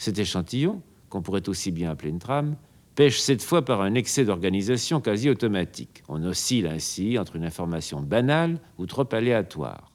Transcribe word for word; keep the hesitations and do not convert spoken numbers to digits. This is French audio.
Cet échantillon, qu'on pourrait aussi bien appeler une trame, pêche cette fois par un excès d'organisation quasi automatique. On oscille ainsi entre une information banale ou trop aléatoire.